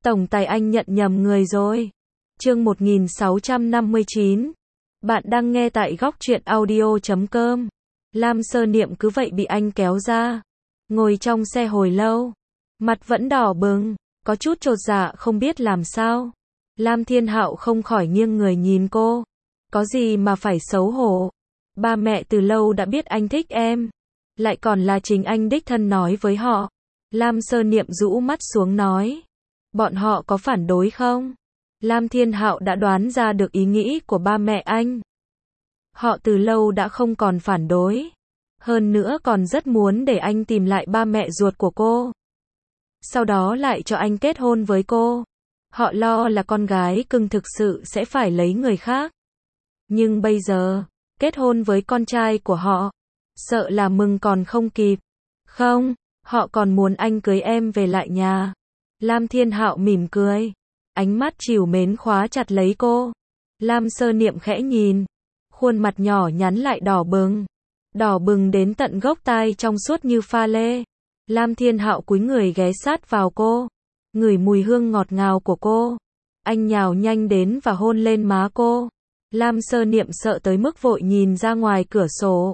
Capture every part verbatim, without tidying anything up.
Tổng tài anh nhận nhầm người rồi. Chương một nghìn sáu trăm năm mươi chín. Bạn đang nghe tại góc truyện audio chấm com. Lam Sơ Niệm cứ vậy bị anh kéo ra. Ngồi trong xe hồi lâu. Mặt vẫn đỏ bừng, có chút chột dạ không biết làm sao. Lam Thiên Hạo không khỏi nghiêng người nhìn cô. Có gì mà phải xấu hổ. Ba mẹ từ lâu đã biết anh thích em. Lại còn là chính anh đích thân nói với họ. Lam Sơ Niệm rũ mắt xuống nói. Bọn họ có phản đối không? Lam Thiên Hạo đã đoán ra được ý nghĩ của ba mẹ anh. Họ từ lâu đã không còn phản đối. Hơn nữa còn rất muốn để anh tìm lại ba mẹ ruột của cô. Sau đó lại cho anh kết hôn với cô. Họ lo là con gái cưng thực sự sẽ phải lấy người khác. Nhưng bây giờ, kết hôn với con trai của họ, sợ là mừng còn không kịp. Không, họ còn muốn anh cưới em về lại nhà. Lam Thiên Hạo mỉm cười. Ánh mắt trìu mến khóa chặt lấy cô. Lam Sơ Niệm khẽ nhìn. Khuôn mặt nhỏ nhắn lại đỏ bừng. Đỏ bừng đến tận gốc tai trong suốt như pha lê. Lam Thiên Hạo cúi người ghé sát vào cô. Ngửi mùi hương ngọt ngào của cô. Anh nhào nhanh đến và hôn lên má cô. Lam Sơ Niệm sợ tới mức vội nhìn ra ngoài cửa sổ.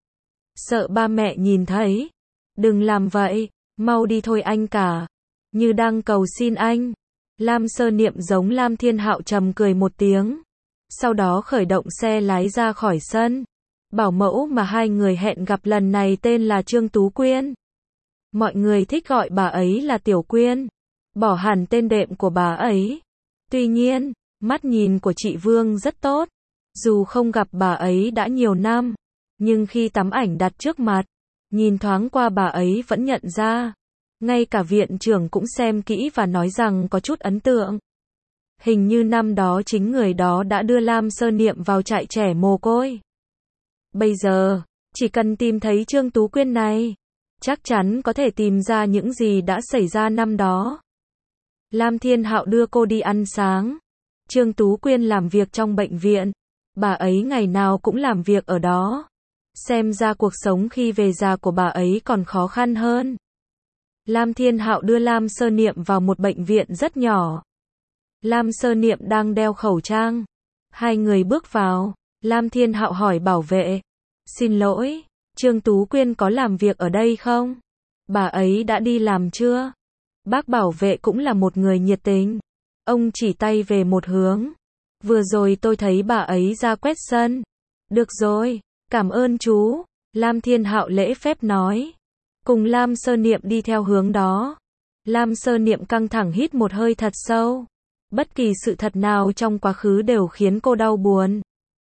Sợ ba mẹ nhìn thấy. Đừng làm vậy, mau đi thôi anh cả. Như đang cầu xin anh. Lam Sơ Niệm giống Lam Thiên Hạo trầm cười một tiếng. Sau đó khởi động xe lái ra khỏi sân. Bảo mẫu mà hai người hẹn gặp lần này tên là Trương Tú Quyên. Mọi người thích gọi bà ấy là Tiểu Quyên. Bỏ hẳn tên đệm của bà ấy. Tuy nhiên, mắt nhìn của chị Vương rất tốt. Dù không gặp bà ấy đã nhiều năm, nhưng khi tấm ảnh đặt trước mặt, nhìn thoáng qua bà ấy vẫn nhận ra. Ngay cả viện trưởng cũng xem kỹ và nói rằng có chút ấn tượng. Hình như năm đó chính người đó đã đưa Lam Sơ Niệm vào trại trẻ mồ côi. Bây giờ, chỉ cần tìm thấy Trương Tú Quyên này, chắc chắn có thể tìm ra những gì đã xảy ra năm đó. Lam Thiên Hạo đưa cô đi ăn sáng. Trương Tú Quyên làm việc trong bệnh viện. Bà ấy ngày nào cũng làm việc ở đó. Xem ra cuộc sống khi về già của bà ấy còn khó khăn hơn. Lam Thiên Hạo đưa Lam Sơ Niệm vào một bệnh viện rất nhỏ. Lam Sơ Niệm đang đeo khẩu trang. Hai người bước vào. Lam Thiên Hạo hỏi bảo vệ. Xin lỗi, Trương Tú Quyên có làm việc ở đây không? Bà ấy đã đi làm chưa? Bác bảo vệ cũng là một người nhiệt tình. Ông chỉ tay về một hướng. Vừa rồi tôi thấy bà ấy ra quét sân. Được rồi, cảm ơn chú. Lam Thiên Hạo lễ phép nói. Cùng Lam Sơ Niệm đi theo hướng đó. Lam Sơ Niệm căng thẳng hít một hơi thật sâu. Bất kỳ sự thật nào trong quá khứ đều khiến cô đau buồn.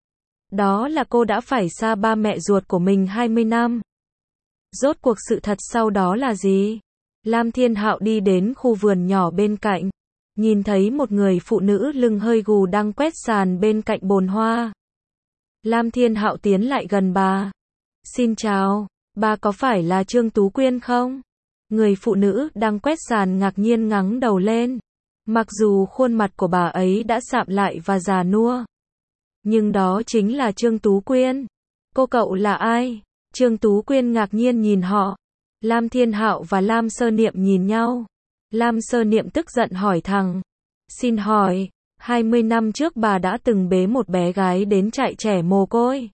Đó là cô đã phải xa ba mẹ ruột của mình hai mươi năm. Rốt cuộc sự thật sau đó là gì? Lam Thiên Hạo đi đến khu vườn nhỏ bên cạnh. Nhìn thấy một người phụ nữ lưng hơi gù đang quét sàn bên cạnh bồn hoa. Lam Thiên Hạo tiến lại gần bà. Xin chào, bà có phải là Trương Tú Quyên không? Người phụ nữ đang quét sàn ngạc nhiên ngẩng đầu lên. Mặc dù khuôn mặt của bà ấy đã sạm lại và già nua. Nhưng đó chính là Trương Tú Quyên. Cô cậu là ai? Trương Tú Quyên ngạc nhiên nhìn họ. Lam Thiên Hạo và Lam Sơ Niệm nhìn nhau. Lam Sơ Niệm tức giận hỏi thẳng. Xin hỏi, hai mươi năm trước bà đã từng bế một bé gái đến trại trẻ mồ côi.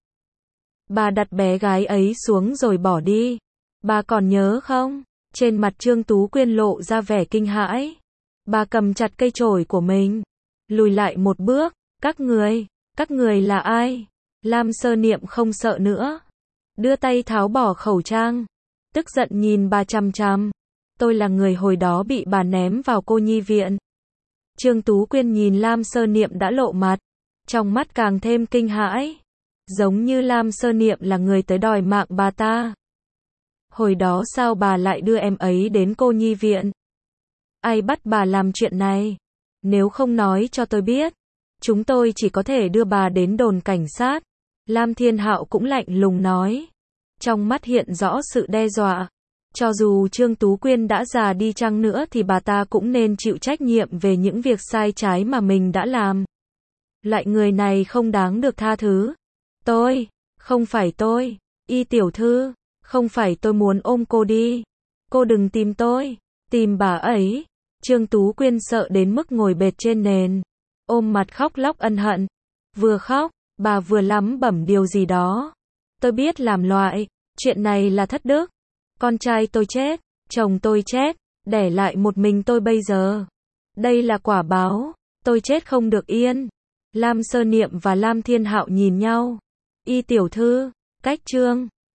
Bà đặt bé gái ấy xuống rồi bỏ đi. Bà còn nhớ không? Trên mặt Trương Tú Quyên lộ ra vẻ kinh hãi. Bà cầm chặt cây chổi của mình. Lùi lại một bước. Các người, các người là ai? Lam Sơ Niệm không sợ nữa. Đưa tay tháo bỏ khẩu trang. Tức giận nhìn bà chằm chằm. Tôi là người hồi đó bị bà ném vào cô nhi viện. Trương Tú Quyên nhìn Lam Sơ Niệm đã lộ mặt. Trong mắt càng thêm kinh hãi. Giống như Lam Sơ Niệm là người tới đòi mạng bà ta. Hồi đó sao bà lại đưa em ấy đến cô nhi viện? Ai bắt bà làm chuyện này? Nếu không nói cho tôi biết, chúng tôi chỉ có thể đưa bà đến đồn cảnh sát. Lam Thiên Hạo cũng lạnh lùng nói. Trong mắt hiện rõ sự đe dọa. Cho dù Trương Tú Quyên đã già đi chăng nữa thì bà ta cũng nên chịu trách nhiệm về những việc sai trái mà mình đã làm. Loại người này không đáng được tha thứ. Tôi, không phải tôi, Y tiểu thư, không phải tôi muốn ôm cô đi. Cô đừng tìm tôi, tìm bà ấy. Trương Tú Quyên sợ đến mức ngồi bệt trên nền, ôm mặt khóc lóc ân hận. Vừa khóc, bà vừa lẩm bẩm điều gì đó. Tôi biết làm loại, chuyện này là thất đức. Con trai tôi chết, chồng tôi chết, để lại một mình tôi bây giờ. Đây là quả báo, tôi chết không được yên. Lam Sơ Niệm và Lam Thiên Hạo nhìn nhau. Y tiểu thư, cách Trương